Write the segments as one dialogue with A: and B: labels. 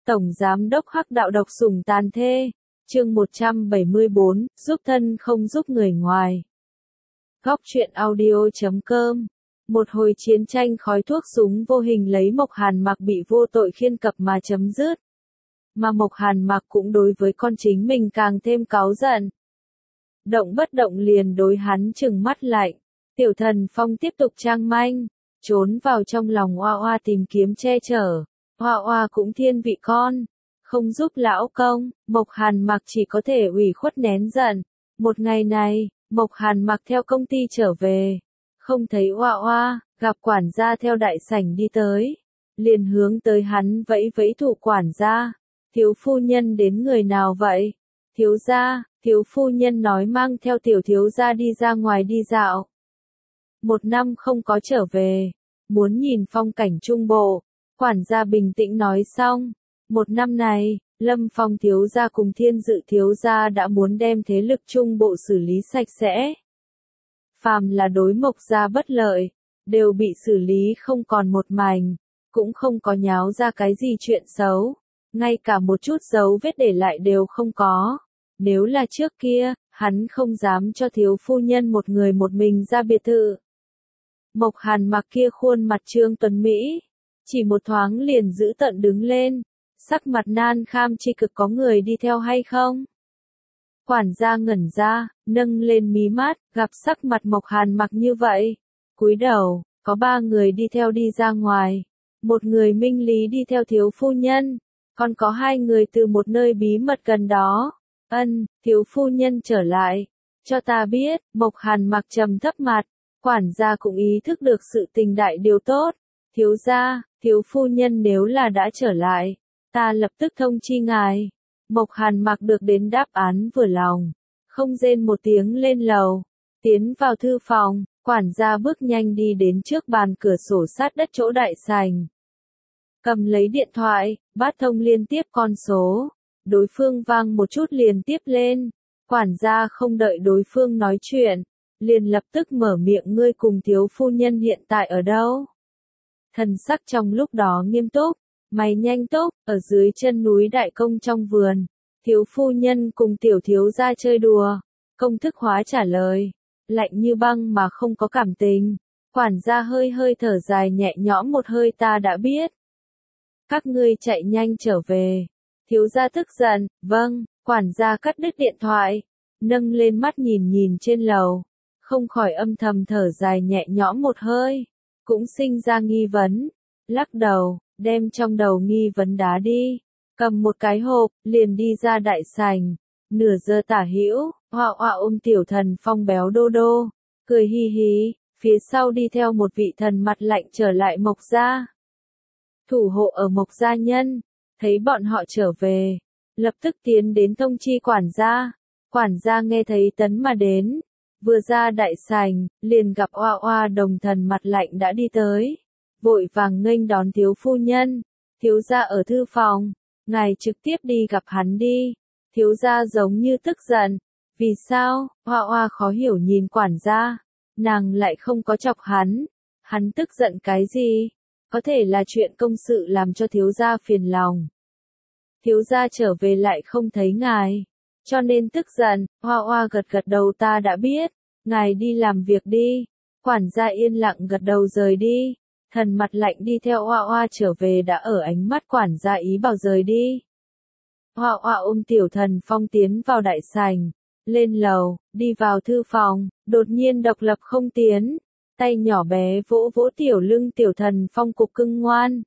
A: Tổng Giám đốc Hắc Đạo độc sủng tàn thê. Chương 174, giúp thân không giúp người ngoài. Góc truyện audio.com. Một hồi chiến tranh khói thuốc súng vô hình lấy Mộc Hàn Mặc bị vô tội khiên cập mà chấm dứt. Mà Mộc Hàn Mặc cũng đối với con chính mình càng thêm cáu giận. Động bất động liền đối hắn trừng mắt lạnh. Tiểu Thần Phong tiếp tục trang manh, trốn vào trong lòng Oa Oa tìm kiếm che chở. Oa Oa cũng thiên vị con, không giúp lão công. Mộc Hàn Mặc chỉ có thể ủy khuất nén giận. Một ngày này, Mộc Hàn Mặc theo công ty trở về, không thấy Oa Oa, gặp quản gia theo đại sảnh đi tới, liền hướng tới hắn vẫy vẫy thủ. Quản gia, thiếu phu nhân đến người nào vậy? Thiếu gia, thiếu phu nhân nói mang theo tiểu thiếu gia đi ra ngoài đi dạo. 1 năm không có trở về, muốn nhìn phong cảnh Trung Bộ. Quản gia bình tĩnh nói xong. 1 năm này, Lâm Phong thiếu gia cùng Thiên Dự thiếu gia đã muốn đem thế lực Trung Bộ xử lý sạch sẽ. Phàm là đối Mộc gia bất lợi, đều bị xử lý không còn một mảnh, cũng không có nháo ra cái gì chuyện xấu, ngay cả một chút dấu vết để lại đều không có. Nếu là trước kia, hắn không dám cho thiếu phu nhân một người một mình ra biệt thự. Mộc Hàn Mặc kia khuôn mặt trương tuấn Mỹ, chỉ một thoáng liền giữ tợn đứng lên, sắc mặt nan kham chi cực. Có người đi theo hay không? Quản gia ngẩn ra, nâng lên mí mắt, gặp sắc mặt Mộc Hàn Mặc như vậy, cúi đầu. Có 3 người đi theo đi ra ngoài, 1 người minh lý đi theo thiếu phu nhân, còn có 2 người từ một nơi bí mật gần đó. Thiếu phu nhân trở lại, cho ta biết. Mộc Hàn Mặc trầm thấp mặt. Quản gia cũng ý thức được sự tình đại điều tốt. Thiếu gia, thiếu phu nhân nếu là đã trở lại, ta lập tức thông chi ngài. Mộc Hàn Mặc được đến đáp án vừa lòng, không rên một tiếng lên lầu, tiến vào thư phòng. Quản gia bước nhanh đi đến trước bàn cửa sổ sát đất chỗ đại sảnh, cầm lấy điện thoại, bắt thông liên tiếp con số. Đối phương vang một chút liền tiếp lên. Quản gia không đợi đối phương nói chuyện, liền lập tức mở miệng. Ngươi cùng thiếu phu nhân hiện tại ở đâu? Thần sắc trong lúc đó nghiêm túc, mày nhanh túc, ở dưới chân núi Đại Công trong vườn. Thiếu phu nhân cùng tiểu thiếu gia chơi đùa. Công thức hóa trả lời, lạnh như băng mà không có cảm tình. Quản gia hơi hơi thở dài nhẹ nhõm một hơi. Ta đã biết. Các ngươi chạy nhanh trở về. Thiếu gia tức giận. Vâng. Quản gia cắt đứt điện thoại, nâng lên mắt nhìn nhìn trên lầu, không khỏi âm thầm thở dài nhẹ nhõm một hơi, cũng sinh ra nghi vấn, lắc đầu, đem trong đầu nghi vấn đá đi, cầm một cái hộp, liền đi ra đại sảnh. Nửa giờ tả hữu, Oa Oa ôm Tiểu Thần Phong béo đô đô, cười hi hi, phía sau đi theo một vị thần mặt lạnh trở lại Mộc gia. Thủ hộ ở Mộc gia nhân, thấy bọn họ trở về, lập tức tiến đến thông chi quản gia. Quản gia nghe thấy tấn mà đến, vừa ra đại sảnh, liền gặp Oa Oa đồng thần mặt lạnh đã đi tới, vội vàng nghênh đón. Thiếu phu nhân, thiếu gia ở thư phòng, ngài trực tiếp đi gặp hắn đi. Thiếu gia giống như tức giận. Vì sao? Oa Oa khó hiểu nhìn quản gia, nàng lại không có chọc hắn, hắn tức giận cái gì? Có thể là chuyện công sự làm cho thiếu gia phiền lòng. Thiếu gia trở về lại không thấy ngài, cho nên tức giận. Oa Oa gật gật đầu. Ta đã biết, ngài đi làm việc đi. Quản gia yên lặng gật đầu rời đi. Thần mặt lạnh đi theo Oa Oa trở về đã ở ánh mắt quản gia ý bảo rời đi. Oa Oa ôm Tiểu Thần Phong tiến vào đại sảnh, lên lầu, đi vào thư phòng, đột nhiên độc lập không tiến, tay nhỏ bé vỗ vỗ tiểu lưng Tiểu Thần Phong. Cục cưng ngoan,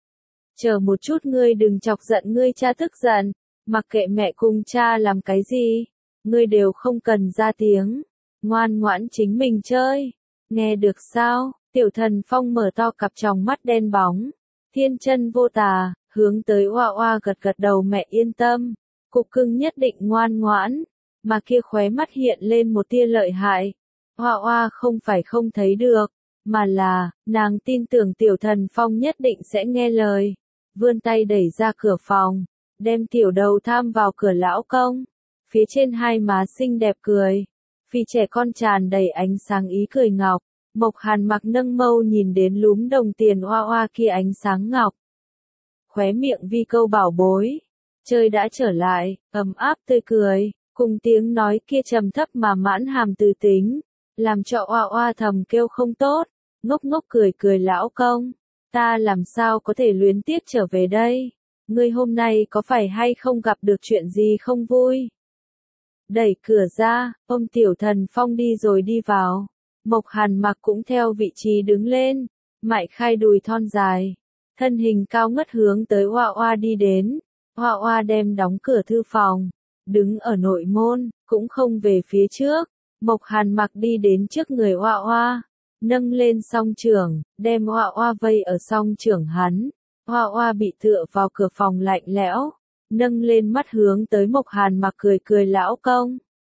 A: chờ một chút, ngươi đừng chọc giận ngươi cha tức giận, mặc kệ mẹ cùng cha làm cái gì, ngươi đều không cần ra tiếng, ngoan ngoãn chính mình chơi, nghe được sao? Tiểu Thần Phong mở to cặp tròng mắt đen bóng, thiên chân vô tà, hướng tới Oa Oa gật gật đầu. Mẹ yên tâm, cục cưng nhất định ngoan ngoãn. Mà kia khóe mắt hiện lên một tia lợi hại. Oa Oa không phải không thấy được, mà là, nàng tin tưởng Tiểu Thần Phong nhất định sẽ nghe lời. Vươn tay đẩy ra cửa phòng, đem tiểu đầu tham vào cửa. Lão công, phía trên hai má xinh đẹp cười, vì trẻ con tràn đầy ánh sáng ý cười ngọc. Mộc Hàn Mặc nâng mâu nhìn đến lúm đồng tiền Oa Oa kia ánh sáng ngọc. khóe miệng vi câu bảo bối. Chơi đã trở lại, ấm áp tươi cười, cùng tiếng nói kia trầm thấp mà mãn hàm từ tính, làm cho oa oa thầm kêu không tốt, ngốc ngốc cười cười lão công, ta làm sao có thể luyến tiếc trở về đây, ngươi hôm nay có phải hay không gặp được chuyện gì không vui? Đẩy cửa ra, ông Tiểu Thần Phong đi rồi đi vào, Mộc Hàn Mặc cũng theo vị trí đứng lên, mại khai đùi thon dài, thân hình cao ngất hướng tới oa oa đi đến, oa oa đem đóng cửa thư phòng, đứng ở nội môn, cũng không về phía trước, Mộc Hàn Mặc đi đến trước người oa oa, nâng lên song trưởng, đem oa oa vây ở song trưởng hắn, oa oa bị tựa vào cửa phòng lạnh lẽo, nâng lên mắt hướng tới Mộc Hàn Mặc cười cười lão công.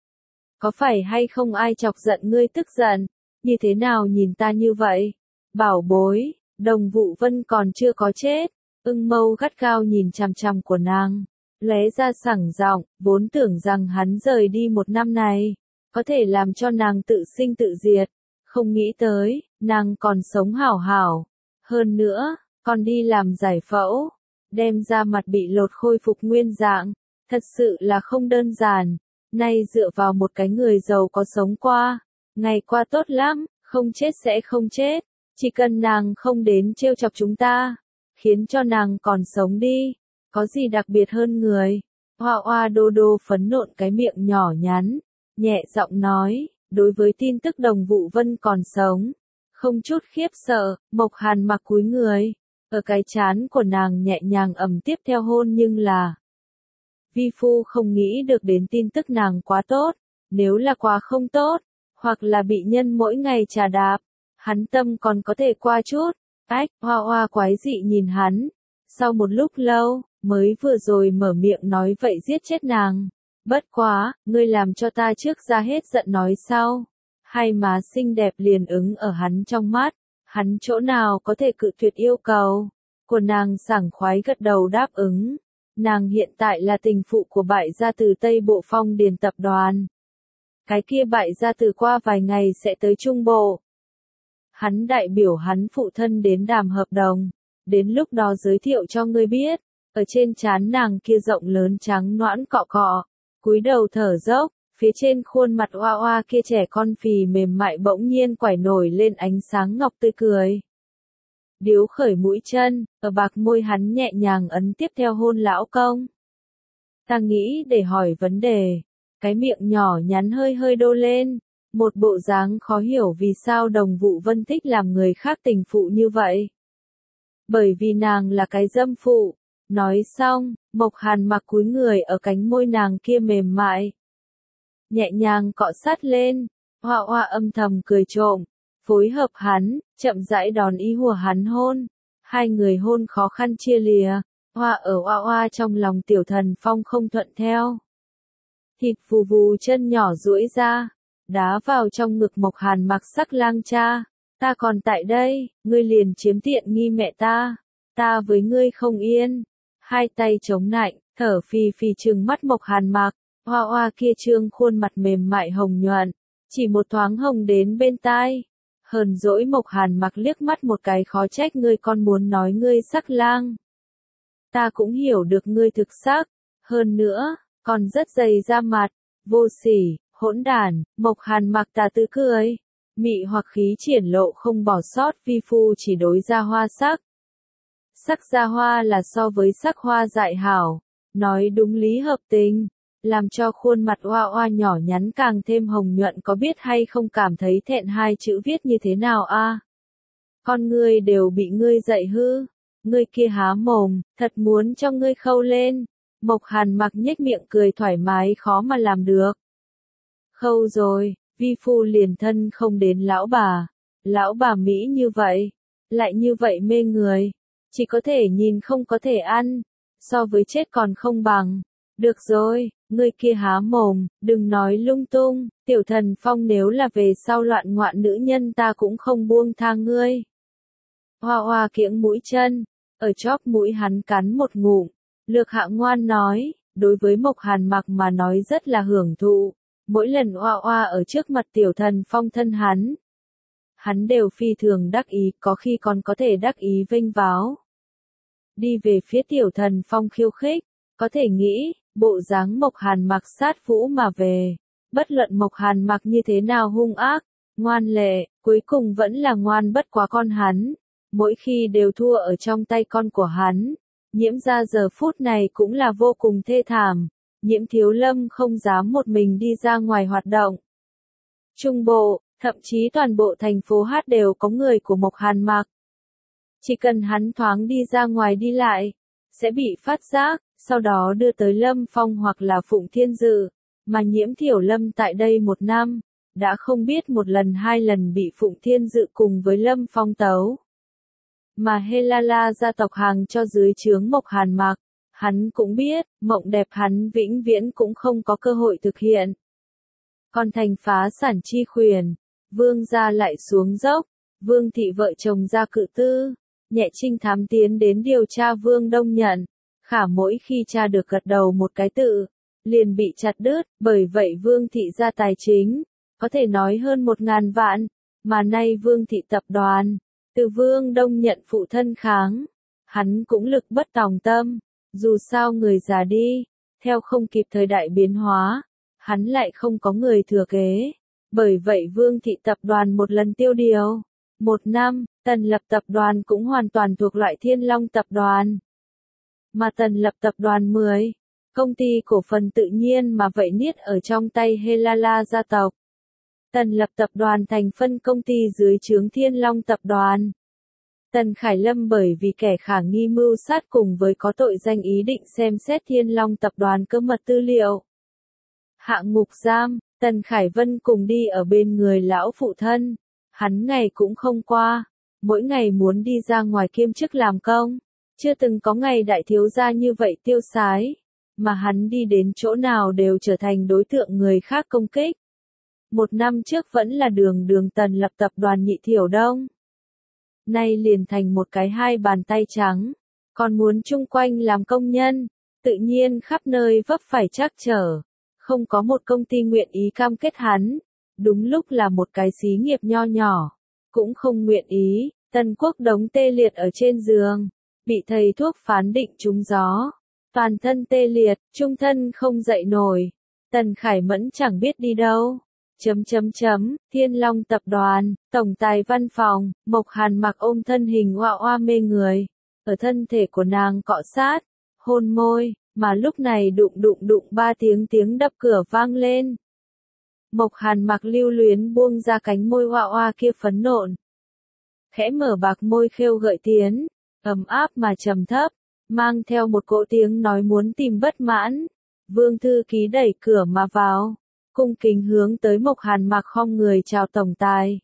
A: Có phải hay không ai chọc giận ngươi tức giận, như thế nào nhìn ta như vậy? Bảo bối, Đồng Vụ Vân còn chưa có chết, ưng mâu gắt gao nhìn chằm chằm của nàng, lóe ra sảng giọng, vốn tưởng rằng hắn rời đi một năm này, có thể làm cho nàng tự sinh tự diệt, không nghĩ tới, nàng còn sống hảo hảo, hơn nữa, còn đi làm giải phẫu, đem ra mặt bị lột khôi phục nguyên dạng, thật sự là không đơn giản, nay dựa vào một cái người giàu có sống qua, ngày qua tốt lắm, không chết sẽ không chết, chỉ cần nàng không đến trêu chọc chúng ta, khiến cho nàng còn sống đi, có gì đặc biệt hơn người. Hoa Hoa đô đô phấn nộn cái miệng nhỏ nhắn, nhẹ giọng nói, đối với tin tức Đồng Vụ Vân còn sống, không chút khiếp sợ, Mộc Hàn Mặc cúi người, ở cái trán của nàng nhẹ nhàng ẩm tiếp theo hôn nhưng là vi phu không nghĩ được đến tin tức nàng quá tốt, nếu là quá không tốt, hoặc là bị nhân mỗi ngày trà đạp, hắn tâm còn có thể qua chút. Ách, Hoa Hoa quái dị nhìn hắn, sau một lúc lâu, mới vừa rồi mở miệng nói vậy giết chết nàng. Bất quá, ngươi làm cho ta trước ra hết giận nói sau. Hai má xinh đẹp liền ứng ở hắn trong mắt, hắn chỗ nào có thể cự tuyệt yêu cầu của nàng, sảng khoái gật đầu đáp ứng. Nàng hiện tại là tình phụ của bại gia từ Tây Bộ Phong Điền tập đoàn. Cái kia bại gia từ qua vài ngày sẽ tới Trung Bộ. Hắn đại biểu hắn phụ thân đến đàm hợp đồng, đến lúc đó giới thiệu cho ngươi biết, ở trên trán nàng kia rộng lớn trắng nõn cọ cọ, cúi đầu thở dốc, phía trên khuôn mặt oa oa kia trẻ con phì mềm mại bỗng nhiên quải nổi lên ánh sáng ngọc tươi cười. Điếu khởi mũi chân, ở bạc môi hắn nhẹ nhàng ấn tiếp theo hôn lão công. Ta nghĩ để hỏi vấn đề, cái miệng nhỏ nhắn hơi hơi đô lên, một bộ dáng khó hiểu vì sao Đồng Vụ Vân thích làm người khác tình phụ như vậy. Bởi vì nàng là cái dâm phụ. Nói xong, Mộc Hàn Mặc cúi người ở cánh môi nàng kia mềm mại, nhẹ nhàng cọ sát lên, Hoa Hoa âm thầm cười trộm, phối hợp hắn, chậm rãi đón ý hùa hắn hôn. Hai người hôn khó khăn chia lìa, Hoa ở Hoa Hoa trong lòng Tiểu Thần Phong không thuận theo. Thịt vù vù chân nhỏ duỗi ra, đá vào trong ngực Mộc Hàn Mặc sắc lang cha. Ta còn tại đây, ngươi liền chiếm tiện nghi mẹ ta với ngươi không yên. Hai tay chống nạnh, thở phì phì trừng mắt Mộc Hàn Mặc, Hoa Hoa kia trương khuôn mặt mềm mại hồng nhuận, chỉ một thoáng hồng đến bên tai. Hờn dỗi Mộc Hàn Mặc liếc mắt một cái khó trách ngươi con muốn nói ngươi sắc lang. Ta cũng hiểu được ngươi thực sắc, hơn nữa, còn rất dày da mặt, vô sỉ, hỗn đản, Mộc Hàn Mặc tà tư cười, mị hoặc khí triển lộ không bỏ sót, vi phu chỉ đối ra hoa sắc. Sắc ra hoa là so với sắc hoa dại hảo, nói đúng lý hợp tình, làm cho khuôn mặt oa oa nhỏ nhắn càng thêm hồng nhuận, có biết hay không cảm thấy thẹn hai chữ viết như thế nào a? Con ngươi đều bị ngươi dạy hư, ngươi kia há mồm, thật muốn cho ngươi khâu lên. Mộc Hàn Mặc nhếch miệng cười thoải mái khó mà làm được. Khâu rồi, vi phu liền thân không đến lão bà Mỹ như vậy, lại như vậy mê người. Chỉ có thể nhìn không có thể ăn, so với chết còn không bằng. Được rồi, ngươi kia há mồm, đừng nói lung tung, Tiểu Thần Phong nếu là về sau loạn ngoạn nữ nhân ta cũng không buông tha ngươi. Hoa Hoa kiễng mũi chân, ở chóp mũi hắn cắn một ngụm, lược hạ ngoan nói, đối với Mộc Hàn Mặc mà nói rất là hưởng thụ, mỗi lần Hoa Hoa ở trước mặt Tiểu Thần Phong thân hắn đều phi thường đắc ý, có khi còn có thể đắc ý vênh váo. đi về phía Tiểu Thần Phong khiêu khích, có thể nghĩ, bộ dáng Mộc Hàn Mặc sát vũ mà về, bất luận Mộc Hàn Mặc như thế nào hung ác, ngoan lệ, cuối cùng vẫn là ngoan bất quá con hắn, mỗi khi đều thua ở trong tay con của hắn. Nhiễm ra giờ phút này cũng là vô cùng thê thảm, Nhiễm Thiếu Lâm không dám một mình đi ra ngoài hoạt động. Trung bộ, thậm chí toàn bộ thành phố Hát đều có người của Mộc Hàn Mặc. Chỉ cần hắn thoáng đi ra ngoài đi lại, sẽ bị phát giác, sau đó đưa tới Lâm Phong hoặc là Phụng Thiên Dự, mà Nhiễm Thiểu Lâm tại đây 1 năm, đã không biết 1 lần 2 lần bị Phụng Thiên Dự cùng với Lâm Phong tấu. Mà Helala gia tộc hàng cho dưới trướng Mộc Hàn Mặc, hắn cũng biết, mộng đẹp hắn vĩnh viễn cũng không có cơ hội thực hiện. Còn thành phá sản chi khuyển, Vương gia lại xuống dốc, Vương thị vợ chồng ra cự tư, nhẹ trinh thám tiến đến điều tra Vương Đông Nhận, khả mỗi khi tra được gật đầu một cái tự, liền bị chặt đứt, bởi vậy Vương thị gia tài chính, có thể nói hơn 1.000 vạn, mà nay Vương thị tập đoàn, từ Vương Đông Nhận phụ thân kháng, hắn cũng lực bất tòng tâm, dù sao người già đi, theo không kịp thời đại biến hóa, hắn lại không có người thừa kế, bởi vậy Vương thị tập đoàn một lần tiêu điều. 1 năm, Tần Lập tập đoàn cũng hoàn toàn thuộc loại Thiên Long tập đoàn. Mà Tần Lập tập đoàn 10, công ty cổ phần tự nhiên mà vậy niết ở trong tay Helala gia tộc. Tần Lập tập đoàn thành phân công ty dưới trướng Thiên Long tập đoàn. Tần Khải Lâm bởi vì kẻ khả nghi mưu sát cùng với có tội danh ý định xem xét Thiên Long tập đoàn cơ mật tư liệu. Hạ ngục giam, Tần Khải Vân cùng đi ở bên người lão phụ thân. Hắn ngày cũng không qua, mỗi ngày muốn đi ra ngoài kiêm chức làm công, chưa từng có ngày đại thiếu gia như vậy tiêu sái, mà hắn đi đến chỗ nào đều trở thành đối tượng người khác công kích. 1 năm trước vẫn là đường Tần Lập tập đoàn Nhị Thiểu Đông. Nay liền thành một cái 2 bàn tay trắng, còn muốn chung quanh làm công nhân, tự nhiên khắp nơi vấp phải trắc trở, không có một công ty nguyện ý cam kết hắn. Đúng lúc là một cái xí nghiệp nho nhỏ, cũng không nguyện ý, Tần Quốc Đống tê liệt ở trên giường, bị thầy thuốc phán định trúng gió, toàn thân tê liệt, trung thân không dậy nổi, Tần Khải Mẫn chẳng biết đi đâu. Thiên Long tập đoàn, tổng tài văn phòng, Mộc Hàn Mặc ôm thân hình oa oa mê người, ở thân thể của nàng cọ sát, hôn môi, mà lúc này đụng 3 tiếng đập cửa vang lên. Mộc Hàn Mặc lưu luyến buông ra cánh môi oa oa kia phấn nộn. Khẽ mở bạc môi khêu gợi tiến, ấm áp mà trầm thấp, mang theo một cỗ tiếng nói muốn tìm bất mãn. Vương thư ký đẩy cửa mà vào, cung kính hướng tới Mộc Hàn Mặc khom người chào tổng tài.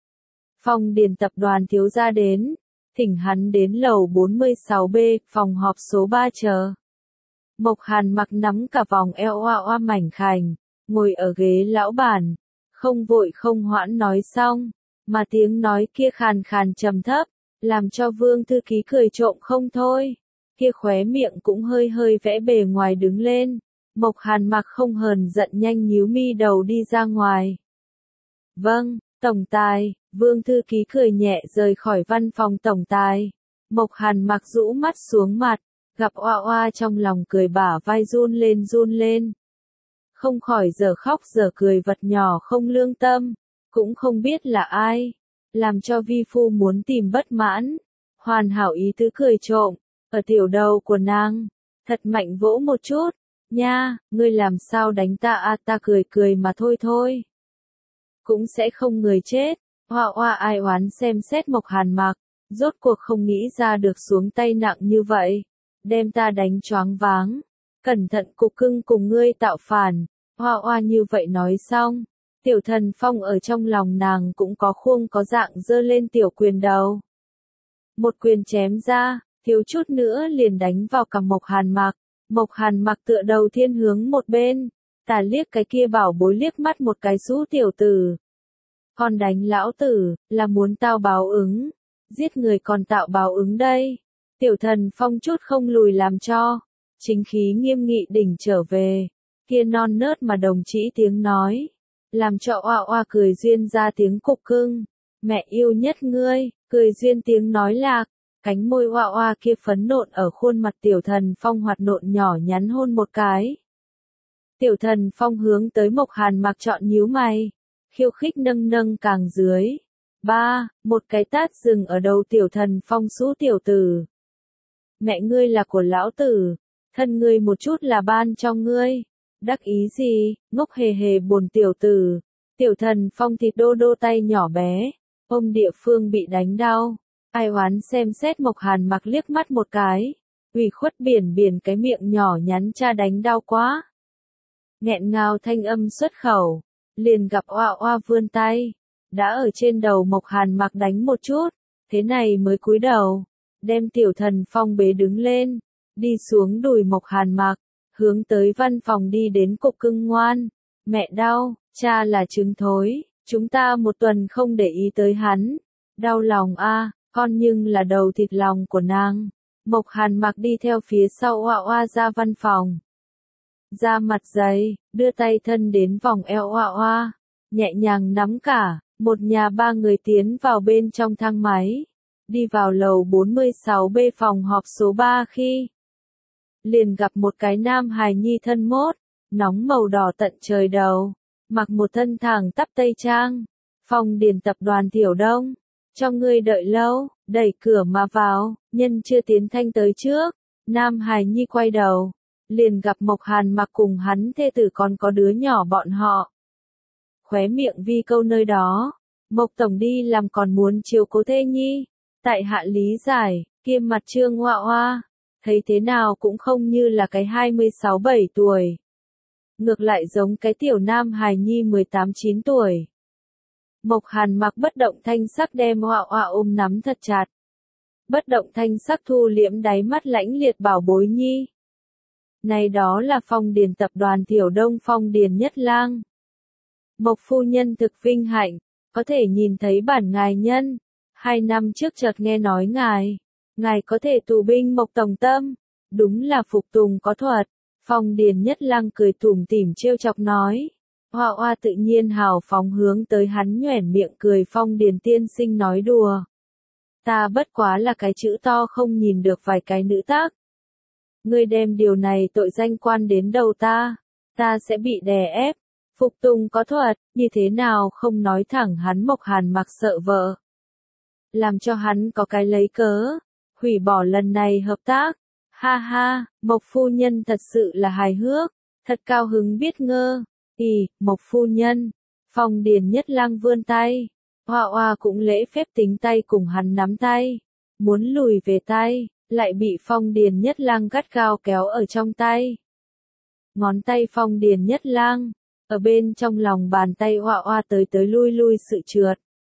A: Phong Điền tập đoàn thiếu gia đến, thỉnh hắn đến lầu 46B, phòng họp số 3 chờ. Mộc Hàn Mặc nắm cả vòng eo oa oa mảnh khảnh, ngồi ở ghế lão bản, không vội không hoãn nói xong, mà tiếng nói kia khàn khàn trầm thấp, làm cho Vương thư ký cười trộm không thôi, kia khóe miệng cũng hơi vẽ bề ngoài đứng lên. Mộc Hàn Mặc không hờn giận nhanh nhíu mi đầu đi ra ngoài. Vâng, tổng tài, Vương thư ký cười nhẹ rời khỏi văn phòng tổng tài. Mộc Hàn Mặc rũ mắt xuống mặt, gặp oa oa trong lòng cười bả vai run lên. Không khỏi giờ khóc giờ cười vật nhỏ không lương tâm, cũng không biết là ai, làm cho vi phu muốn tìm bất mãn, hoàn hảo ý tứ cười trộm, ở tiểu đầu của nàng, thật mạnh vỗ một chút, nha, ngươi làm sao đánh ta à, ta cười mà thôi. Cũng sẽ không người chết, oa oa ai oán xem xét Mộc Hàn Mặc, rốt cuộc không nghĩ ra được xuống tay nặng như vậy, đem ta đánh choáng váng. Cẩn thận cục cưng cùng ngươi tạo phản, oa oa như vậy nói xong, Tiểu Thần Phong ở trong lòng nàng cũng có khuôn có dạng giơ lên tiểu quyền đầu. Một quyền chém ra, thiếu chút nữa liền đánh vào cằm Mộc Hàn Mặc. Mộc Hàn Mặc tựa đầu thiên hướng một bên, tà liếc cái kia bảo bối liếc mắt một cái xú tiểu tử. Con đánh lão tử, là muốn tao báo ứng, giết người còn tạo báo ứng đây. Tiểu Thần Phong chút không lùi làm cho, chính khí nghiêm nghị đỉnh trở về, kia non nớt mà đồng chí tiếng nói, làm cho oa oa cười duyên ra tiếng cục cưng, mẹ yêu nhất ngươi, cười duyên tiếng nói lạc, Cánh môi oa oa kia phấn nộn ở khuôn mặt Tiểu Thần Phong hoạt nộn nhỏ nhắn hôn một cái. Tiểu Thần Phong hướng tới Mộc Hàn Mặc trọn nhíu mày, khiêu khích nâng nâng càng dưới. Một cái tát dừng ở đầu Tiểu Thần Phong xú tiểu tử. Mẹ ngươi là của lão tử, thân ngươi một chút là ban cho ngươi. Đắc ý gì, ngốc hề hề buồn tiểu tử. Tiểu Thần Phong thịt đô đô tay nhỏ bé, ôm địa phương bị đánh đau. Ai oán xem xét Mộc Hàn Mặc liếc mắt một cái, ủy khuất biển cái miệng nhỏ nhắn cha đánh đau quá. Nghẹn ngào thanh âm xuất khẩu, liền gặp oa oa vươn tay, đã ở trên đầu Mộc Hàn Mặc đánh một chút, thế này mới cúi đầu, đem Tiểu Thần Phong bế đứng lên, đi xuống đùi Mộc Hàn Mặc, hướng tới văn phòng đi đến cục cưng ngoan. Mẹ đau, cha là trứng thối, chúng ta một tuần không để ý tới hắn, đau lòng a. Con nhưng là đầu thịt lòng của nàng. Mộc Hàn Mặc đi theo phía sau oa oa ra văn phòng. Ra mặt dày, đưa tay thân đến vòng eo oa oa, nhẹ nhàng nắm cả, một nhà ba người tiến vào bên trong thang máy. Đi vào lầu 46B phòng họp số 3 khi liền gặp một cái nam hài nhi thân mốt, nóng màu đỏ tận trời đầu, mặc một thân thẳng tắp tây trang. Phong Điền tập đoàn Tiểu Đông. Cho ngươi đợi lâu, đẩy cửa mà vào, nhân chưa tiến thanh tới trước. Nam hài nhi quay đầu, liền gặp Mộc Hàn Mặc cùng hắn thê tử còn có đứa nhỏ bọn họ. Khóe miệng vi câu nơi đó, Mộc tổng đi làm còn muốn chiều cố thê nhi. Tại hạ lý giải, kia mặt Trương Hoa Hoa, thấy thế nào cũng không như là cái 26-7 tuổi. Ngược lại giống cái tiểu nam hài nhi 18-9 tuổi. Mộc Hàn Mặc bất động thanh sắc đem Hoa Hoa ôm nắm thật chặt. Bất động thanh sắc thu liễm đáy mắt lãnh liệt bảo bối nhi. Này đó là Phong Điền tập đoàn Tiểu Đông Phong Điền Nhất Lang. Mộc phu nhân thực vinh hạnh, có thể nhìn thấy bản ngài nhân. 2 năm trước chợt nghe nói ngài có thể tù binh Mộc tổng tâm, đúng là phục tùng có thuật. Phong Điền Nhất Lang cười tủm tỉm trêu chọc nói. Hoa Hoa tự nhiên hào phóng hướng tới hắn nhoẻn miệng cười. Phong Điền tiên sinh nói đùa. Ta bất quá là cái chữ to không nhìn được vài cái nữ tác. Ngươi đem điều này tội danh quan đến đầu ta sẽ bị đè ép. Phục tùng có thuật, như thế nào không nói thẳng hắn. Mộc Hàn Mặc sợ vợ. Làm cho hắn có cái lấy cớ, hủy bỏ lần này hợp tác. Ha ha, Mộc phu nhân thật sự là hài hước, thật cao hứng biết ngơ. Mộc phu nhân. Phong Điền Nhất Lang vươn tay. Hoa Hoa cũng lễ phép tính tay cùng hắn nắm tay. Muốn lùi về tay, lại bị Phong Điền Nhất Lang gắt gao kéo ở trong tay. Ngón tay Phong Điền Nhất Lang, ở bên trong lòng bàn tay Hoa Hoa tới lui sự trượt.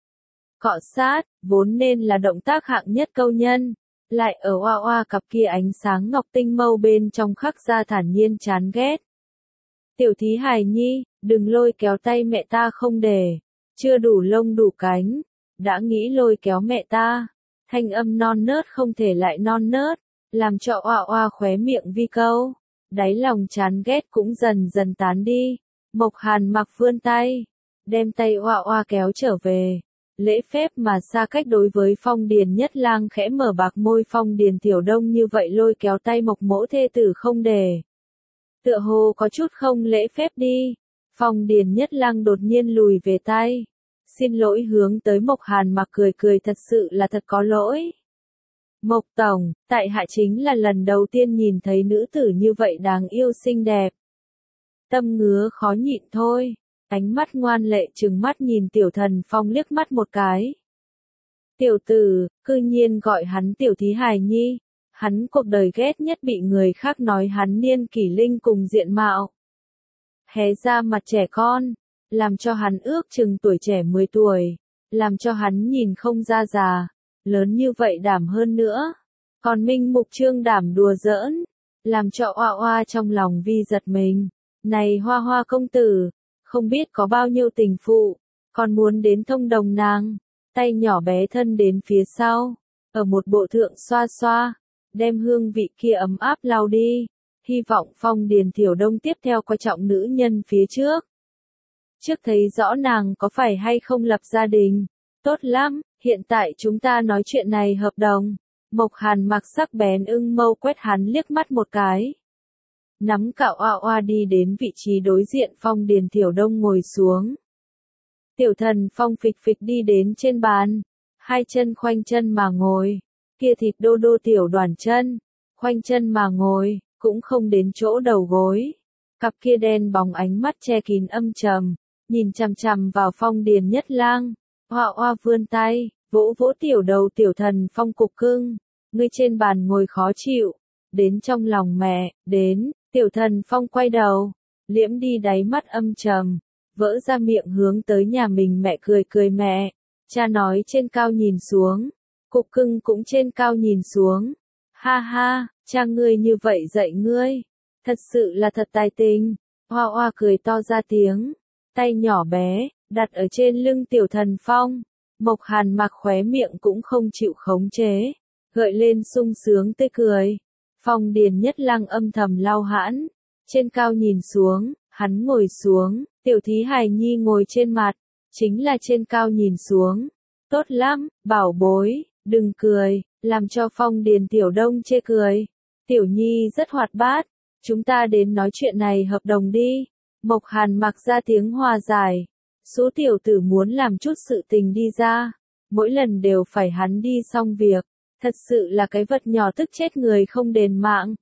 A: Cọ sát, vốn nên là động tác hạng nhất câu nhân, lại ở Hoa Hoa cặp kia ánh sáng ngọc tinh mâu bên trong khắc ra thản nhiên chán ghét. Tiểu thí hài nhi, đừng lôi kéo tay mẹ ta không để, chưa đủ lông đủ cánh, đã nghĩ lôi kéo mẹ ta. Thanh âm non nớt không thể lại non nớt, làm cho Hoa Hoa khóe miệng vi câu, đáy lòng chán ghét cũng dần dần tán đi. Mộc Hàn Mặc vươn tay, đem tay Hoa Hoa kéo trở về. Lễ phép mà xa cách đối với Phong Điền Nhất Lang khẽ mở bạc môi. Phong Điền Tiểu Đông như vậy lôi kéo tay Mộc mỗ thê tử không để. Tựa hồ có chút không lễ phép đi. Phong Điền Nhất Lang đột nhiên lùi về tay. Xin lỗi hướng tới Mộc Hàn Mặc cười thật sự là thật có lỗi. Mộc tổng, tại hạ chính là lần đầu tiên nhìn thấy nữ tử như vậy đáng yêu xinh đẹp. Tâm ngứa khó nhịn thôi. Ánh mắt ngoan lệ trừng mắt nhìn Tiểu Thần Phong liếc mắt một cái. Tiểu tử, cư nhiên gọi hắn tiểu thí hài nhi. Hắn cuộc đời ghét nhất bị người khác nói hắn niên kỷ linh cùng diện mạo. Hé ra mặt trẻ con, làm cho hắn ước chừng tuổi trẻ 10 tuổi, làm cho hắn nhìn không ra già, lớn như vậy đảm hơn nữa. Còn minh mục trương đảm đùa giỡn, làm cho Hoa Hoa trong lòng vi giật mình. Này Hoa Hoa công tử, không biết có bao nhiêu tình phụ, còn muốn đến thông đồng nàng. Tay nhỏ bé thân đến phía sau, ở một bộ thượng xoa xoa, đem hương vị kia ấm áp lau đi. Hy vọng Phong Điền Tiểu Đông tiếp theo coi trọng nữ nhân phía trước. Trước thấy rõ nàng có phải hay không lập gia đình. Tốt lắm, hiện tại chúng ta nói chuyện này hợp đồng. Mộc Hàn Mặc sắc bén ưng mâu quét hắn liếc mắt một cái. Nắm cạo oa oa đi đến vị trí đối diện Phong Điền Tiểu Đông ngồi xuống. Tiểu Thần Phong phịch phịch đi đến trên bàn, hai chân khoanh chân mà ngồi, kia thịt đô đô tiểu đoàn chân, khoanh chân mà ngồi, cũng không đến chỗ đầu gối. Cặp kia đen bóng ánh mắt che kín âm trầm, nhìn chằm chằm vào Phong Điền Nhất Lang. Oa oa vươn tay, vỗ vỗ tiểu đầu Tiểu Thần Phong cục cưng, ngươi trên bàn ngồi khó chịu, đến trong lòng mẹ, đến. Tiểu Thần Phong quay đầu, liễm đi đáy mắt âm trầm, vỡ ra miệng hướng tới nhà mình mẹ cười cười mẹ. Cha nói trên cao nhìn xuống, cục cưng cũng trên cao nhìn xuống. Ha ha, cha ngươi như vậy dạy ngươi, thật sự là thật tài tình. Hoa hoa cười to ra tiếng, tay nhỏ bé, đặt ở trên lưng Tiểu Thần Phong. Mộc Hàn Mặc khóe miệng cũng không chịu khống chế, gợi lên sung sướng tươi cười. Phong Điền Nhất Lang âm thầm lau hãn, trên cao nhìn xuống, hắn ngồi xuống, Tiểu Thí Hài Nhi ngồi trên mặt, chính là trên cao nhìn xuống. Tốt lắm, bảo bối, đừng cười, làm cho Phong Điền Tiểu Đông chê cười. Tiểu Nhi rất hoạt bát, chúng ta đến nói chuyện này hợp đồng đi. Mộc Hàn Mặc ra tiếng hòa giải, số tiểu tử muốn làm chút sự tình đi ra, mỗi lần đều phải hắn đi xong việc. Thật sự là cái vật nhỏ tức chết người không đền mạng.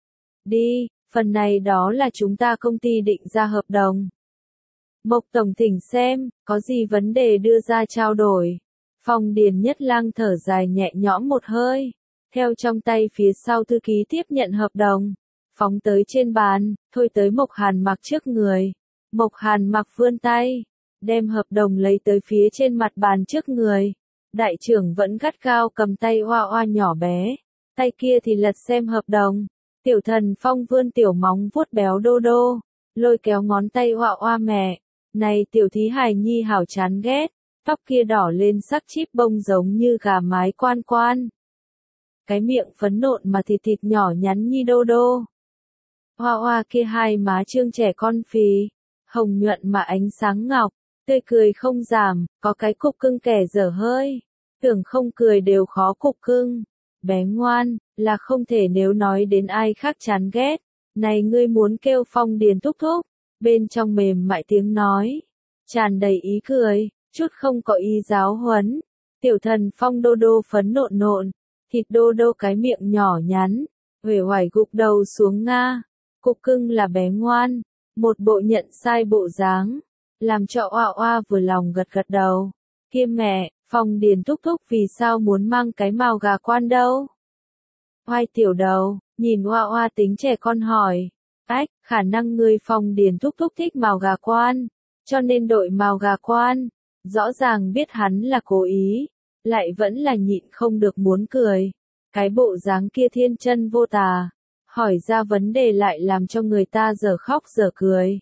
A: Đi, phần này đó là chúng ta công ty định ra hợp đồng. Mộc Tổng thỉnh xem, có gì vấn đề đưa ra trao đổi. Phong Điền Nhất Lang thở dài nhẹ nhõm một hơi, theo trong tay phía sau thư ký tiếp nhận hợp đồng, phóng tới trên bàn, thôi tới Mộc Hàn Mặc trước người. Mộc Hàn Mặc vươn tay, đem hợp đồng lấy tới phía trên mặt bàn trước người. Đại trưởng vẫn gắt gao cầm tay oa oa nhỏ bé, tay kia thì lật xem hợp đồng. Tiểu Thần Phong vươn tiểu móng vuốt béo đô đô, lôi kéo ngón tay oa oa mẹ. Này Tiểu Thí Hài Nhi hảo chán ghét, tóc kia đỏ lên sắc chíp bông giống như gà mái quan quan. Cái miệng phấn nộn mà thịt thịt nhỏ nhắn nhi đô đô. Oa oa kia hai má trương trẻ con phì, hồng nhuận mà ánh sáng ngọc, tươi cười không giảm, có cái cục cưng kẻ dở hơi. Tưởng không cười đều khó cục cưng. Bé ngoan, là không thể nếu nói đến ai khác chán ghét. Này ngươi muốn kêu Phong Điền thúc thúc. Bên trong mềm mại tiếng nói, tràn đầy ý cười, chút không có ý giáo huấn. Tiểu Thần Phong đô đô phấn nộn nộn, thịt đô đô cái miệng nhỏ nhắn, uể oải gục đầu xuống nga. Cục cưng là bé ngoan, một bộ nhận sai bộ dáng, làm cho oa oa vừa lòng gật gật đầu. Kia mẹ, Phong Điền thúc thúc vì sao muốn mang cái mào gà quan đâu? Oai tiểu đầu, nhìn oa oa tính trẻ con hỏi. Ách, khả năng ngươi Phong Điền thúc thúc thích mào gà quan, cho nên đội mào gà quan. Rõ ràng biết hắn là cố ý, lại vẫn là nhịn không được muốn cười. Cái bộ dáng kia thiên chân vô tà, hỏi ra vấn đề lại làm cho người ta dở khóc dở cười.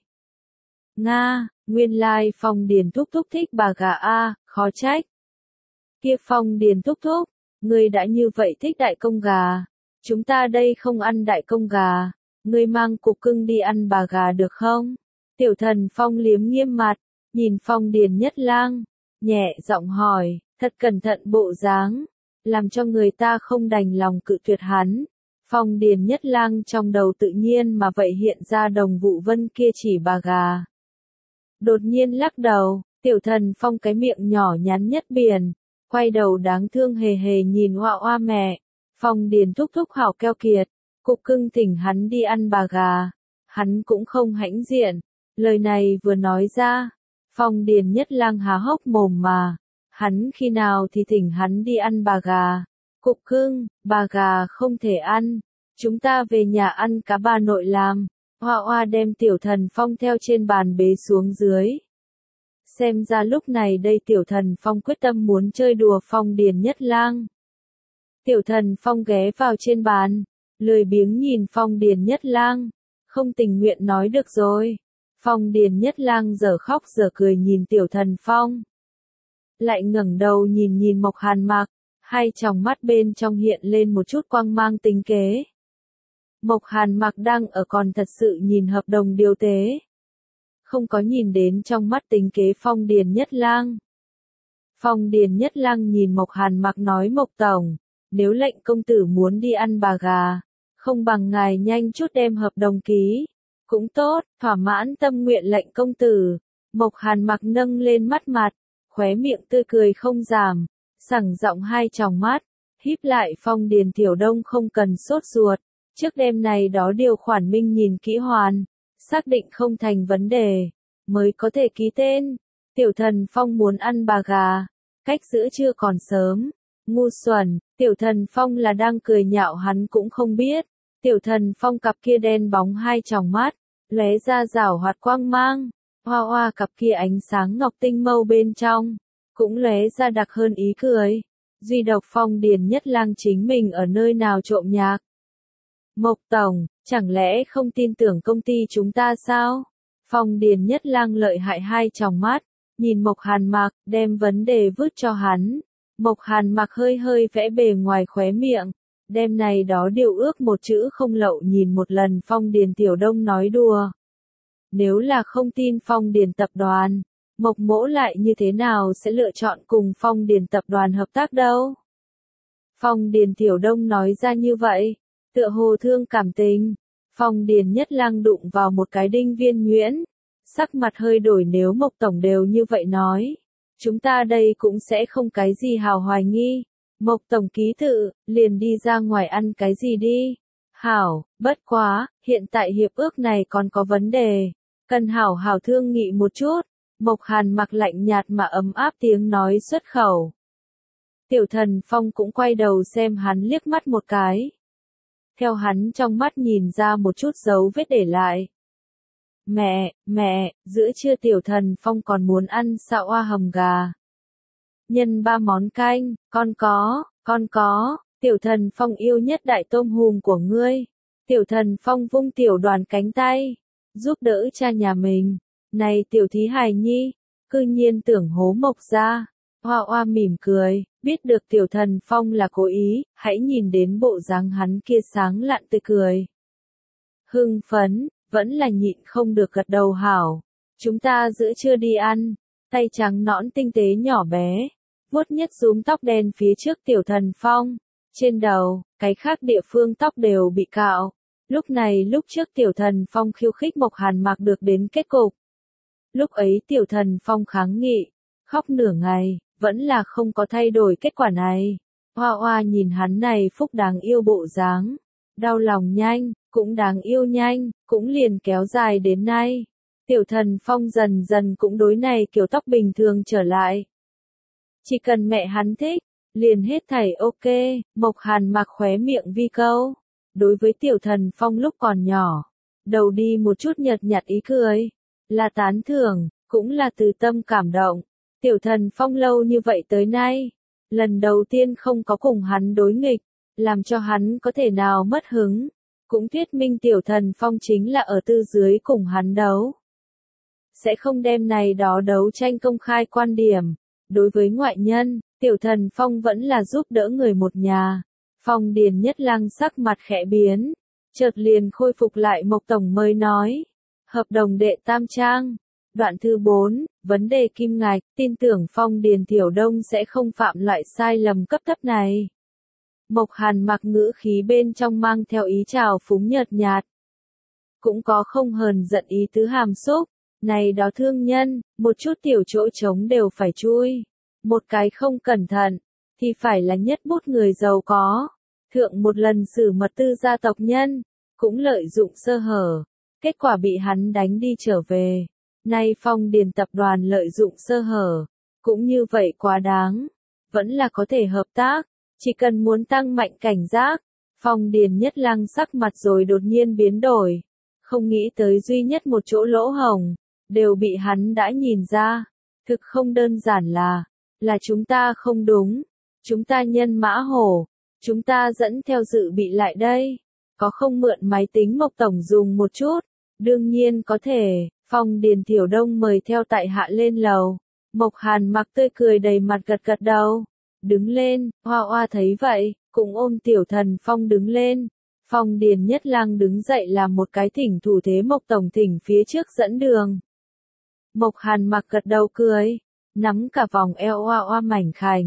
A: Nga, nguyên lai Phong Điền thúc thúc thích bà gà a, khó trách. Kia Phong Điền thúc thúc, ngươi đã như vậy thích đại công gà, chúng ta đây không ăn đại công gà, ngươi mang cục cưng đi ăn bà gà được không? Tiểu Thần Phong liếm nghiêm mặt, nhìn Phong Điền Nhất Lang, nhẹ giọng hỏi, thật cẩn thận bộ dáng, làm cho người ta không đành lòng cự tuyệt hắn. Phong Điền Nhất Lang trong đầu tự nhiên mà vậy hiện ra Đồng Vũ Vân kia chỉ bà gà. Đột nhiên lắc đầu, Tiểu Thần Phong cái miệng nhỏ nhắn nhất biển, quay đầu đáng thương hề hề nhìn oa oa mẹ. Phong Điền thúc thúc hảo keo kiệt, cục cưng thỉnh hắn đi ăn bà gà, hắn cũng không hãnh diện. Lời này vừa nói ra, Phong Điền Nhất Lang há hốc mồm mà, hắn khi nào thì thỉnh hắn đi ăn bà gà. Cục cưng, bà gà không thể ăn, chúng ta về nhà ăn cá bà nội làm. Hoa hoa đem Tiểu Thần Phong theo trên bàn bế xuống dưới. Xem ra lúc này đây Tiểu Thần Phong quyết tâm muốn chơi đùa Phong Điền Nhất Lang. Tiểu Thần Phong ghé vào trên bàn, lười biếng nhìn Phong Điền Nhất Lang, không tình nguyện nói được rồi. Phong Điền Nhất Lang dở khóc dở cười nhìn Tiểu Thần Phong. Lại ngẩng đầu nhìn nhìn Mộc Hàn Mặc, hai tròng mắt bên trong hiện lên một chút quang mang tính kế. Mộc Hàn Mặc đang ở còn thật sự nhìn hợp đồng điều tế. Không có nhìn đến trong mắt tính kế Phong Điền Nhất Lang. Phong Điền Nhất Lang nhìn Mộc Hàn Mặc nói Mộc Tổng, nếu lệnh công tử muốn đi ăn bà gà, không bằng ngài nhanh chút đem hợp đồng ký. Cũng tốt, thỏa mãn tâm nguyện lệnh công tử. Mộc Hàn Mặc nâng lên mắt mặt, khóe miệng tươi cười không giảm, sẳng giọng hai tròng mắt, híp lại. Phong Điền Tiểu Đông không cần sốt ruột, trước đêm này đó điều khoản minh nhìn kỹ hoàn, xác định không thành vấn đề, mới có thể ký tên. Tiểu Thần Phong muốn ăn bà gà, cách giữa trưa còn sớm. Ngu xuẩn, Tiểu Thần Phong là đang cười nhạo hắn cũng không biết. Tiểu Thần Phong cặp kia đen bóng hai tròng mắt, lóe ra rảo hoạt quang mang, hoa hoa cặp kia ánh sáng ngọc tinh mâu bên trong, cũng lóe ra đặc hơn ý cười. Duy độc Phong Điền Nhất Lang chính mình ở nơi nào trộm nhạc. Mộc Tổng, chẳng lẽ không tin tưởng công ty chúng ta sao? Phong Điền Nhất Lang lợi hại hai tròng mắt, nhìn Mộc Hàn Mặc, đem vấn đề vứt cho hắn. Mộc Hàn Mặc hơi hơi vẽ bề ngoài khóe miệng, đêm này đó điều ước một chữ không lậu nhìn một lần. Phong Điền Tiểu Đông nói đùa. Nếu là không tin Phong Điền tập đoàn, Mộc Mỗ lại như thế nào sẽ lựa chọn cùng Phong Điền tập đoàn hợp tác đâu? Phong Điền Tiểu Đông nói ra như vậy, tựa hồ thương cảm tình. Phong Điền Nhất Lang đụng vào một cái đinh viên nhuyễn, sắc mặt hơi đổi. Nếu Mộc Tổng đều như vậy nói, chúng ta đây cũng sẽ không cái gì hào hoài nghi. Mộc Tổng ký tự, liền đi ra ngoài ăn cái gì đi. Hảo, bất quá, hiện tại hiệp ước này còn có vấn đề, cần hảo hảo thương nghị một chút. Mộc Hàn Mặc lạnh nhạt mà ấm áp tiếng nói xuất khẩu. Tiểu Thần Phong cũng quay đầu xem hắn liếc mắt một cái. Theo hắn trong mắt nhìn ra một chút dấu vết để lại. Mẹ, giữa trưa Tiểu Thần Phong còn muốn ăn xạo oa hầm gà. Nhân 3 món canh, con có, Tiểu Thần Phong yêu nhất đại tôm hùm của ngươi. Tiểu Thần Phong vung Tiểu Đoàn cánh tay, giúp đỡ cha nhà mình. Này tiểu thí hài nhi, cư nhiên tưởng hố Mộc gia. Hoa Hoa mỉm cười, biết được Tiểu Thần Phong là cố ý, hãy nhìn đến bộ dáng hắn kia sáng lạn tươi cười. Hưng phấn, vẫn là nhịn không được gật đầu hảo. Chúng ta giữa trưa đi ăn. Tay trắng nõn tinh tế nhỏ bé, vuốt nhất rúm tóc đen phía trước Tiểu Thần Phong. Trên đầu, cái khác địa phương tóc đều bị cạo. Lúc này lúc trước Tiểu Thần Phong khiêu khích Mộc Hàn Mặc được đến kết cục. Lúc ấy Tiểu Thần Phong kháng nghị, khóc nửa ngày, vẫn là không có thay đổi kết quả này. Hoa Hoa nhìn hắn này phúc đáng yêu bộ dáng, đau lòng nhanh, cũng đáng yêu nhanh, cũng liền kéo dài đến nay. Tiểu Thần Phong dần dần cũng đối này kiểu tóc bình thường trở lại. Chỉ cần mẹ hắn thích, liền hết thảy ok. Mộc Hàn Mặc khóe miệng vi câu. Đối với Tiểu Thần Phong lúc còn nhỏ, đầu đi một chút nhợt nhạt ý cười, là tán thưởng, cũng là từ tâm cảm động. Tiểu Thần Phong lâu như vậy tới nay, lần đầu tiên không có cùng hắn đối nghịch, làm cho hắn có thể nào mất hứng, cũng thuyết minh Tiểu Thần Phong chính là ở tư dưới cùng hắn đấu. Sẽ không đem này đó đấu tranh công khai quan điểm. Đối với ngoại nhân, Tiểu Thần Phong vẫn là giúp đỡ người một nhà. Phong Điền Nhất Lang sắc mặt khẽ biến, chợt liền khôi phục lại. Mộc Tổng mới nói, hợp đồng đệ tam trang, đoạn thứ 4, vấn đề kim ngạch, tin tưởng Phong Điền Tiểu Đông sẽ không phạm loại sai lầm cấp thấp này. Mộc Hàn Mặc ngữ khí bên trong mang theo ý trào phúng nhợt nhạt, cũng có không hờn giận ý tứ hàm xúc. Này đó thương nhân, một chút tiểu chỗ trống đều phải chui, một cái không cẩn thận, thì phải là nhất bút người giàu có. Thượng một lần xử mật tư gia tộc nhân, cũng lợi dụng sơ hở, kết quả bị hắn đánh đi trở về. Nay Phong Điền tập đoàn lợi dụng sơ hở, cũng như vậy quá đáng, vẫn là có thể hợp tác, chỉ cần muốn tăng mạnh cảnh giác. Phong Điền Nhất Lang sắc mặt rồi đột nhiên biến đổi, không nghĩ tới duy nhất một chỗ lỗ hổng, đều bị hắn đã nhìn ra. Thực không đơn giản là chúng ta không đúng, chúng ta nhân mã hổ, chúng ta dẫn theo dự bị lại đây, có không mượn máy tính Mộc Tổng dùng một chút? Đương nhiên có thể. Phong Điền Tiểu Đông mời theo tại hạ lên lầu. Mộc Hàn Mặc tươi cười đầy mặt gật gật đầu, đứng lên. Hoa Hoa thấy vậy, cũng ôm Tiểu Thần Phong đứng lên. Phong Điền Nhất Lang đứng dậy làm một cái thỉnh thủ thế. Mộc Tổng thỉnh phía trước dẫn đường. Mộc Hàn Mặc gật đầu cười, nắm cả vòng eo Hoa Hoa mảnh khảnh,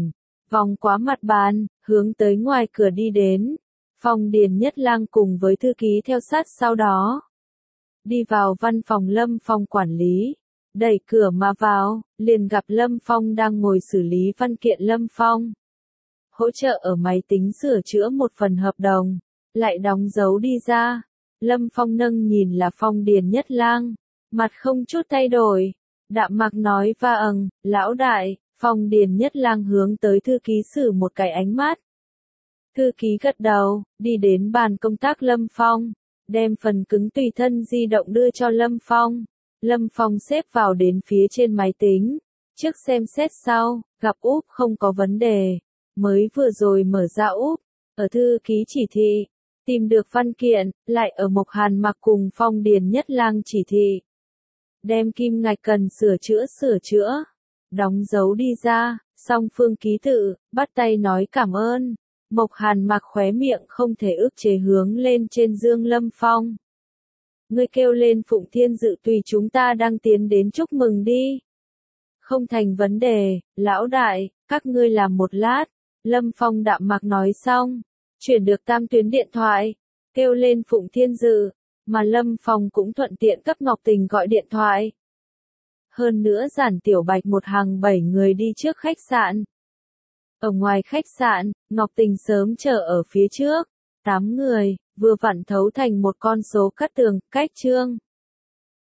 A: vòng qua mặt bàn, hướng tới ngoài cửa đi đến. Phong Điền Nhất Lang cùng với thư ký theo sát sau đó. Đi vào văn phòng Lâm Phong quản lý, đẩy cửa mà vào, liền gặp Lâm Phong đang ngồi xử lý văn kiện. Lâm Phong hỗ trợ ở máy tính sửa chữa một phần hợp đồng, lại đóng dấu đi ra. Lâm Phong nâng nhìn là Phong Điền Nhất Lang, mặt không chút thay đổi, đạm mạc nói lão đại. Phong Điền Nhất Lang hướng tới thư ký sử một cái ánh mắt. Thư ký gật đầu, đi đến bàn công tác Lâm Phong, đem phần cứng tùy thân di động đưa cho Lâm Phong. Lâm Phong xếp vào đến phía trên máy tính, trước xem xét sau, gặp úp không có vấn đề, mới vừa rồi mở ra úp, ở thư ký chỉ thị, tìm được văn kiện, lại ở Mộc Hàn Mặc cùng Phong Điền Nhất Lang chỉ thị. Đem kim ngạch cần sửa chữa, đóng dấu đi ra, song phương ký tự, bắt tay nói cảm ơn. Mộc Hàn Mặc khóe miệng không thể ức chế hướng lên trên dương Lâm Phong. Ngươi kêu lên Phụng Thiên Dự tùy chúng ta đang tiến đến chúc mừng đi. Không thành vấn đề, lão đại, các ngươi làm một lát. Lâm Phong đạm mạc nói xong, chuyển được tam tuyến điện thoại, kêu lên Phụng Thiên Dự, mà Lâm Phong cũng thuận tiện cấp Ngọc Tình gọi điện thoại. Hơn nữa Giản Tiểu Bạch một hàng 7 người đi trước khách sạn. Ở ngoài khách sạn, Ngọc Tình sớm chờ ở phía trước. 8 người, vừa vặn thấu thành một con số cắt tường, cách Trương